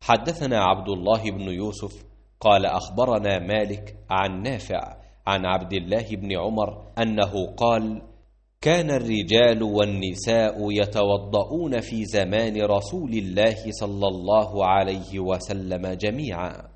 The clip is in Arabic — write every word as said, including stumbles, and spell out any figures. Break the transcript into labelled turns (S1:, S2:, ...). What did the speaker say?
S1: حدثنا عبد الله بن يوسف قال أخبرنا مالك عن نافع عن عبد الله بن عمر أنه قال: كان الرجال والنساء يتوضؤون في زمان رسول الله صلى الله عليه وسلم جميعا.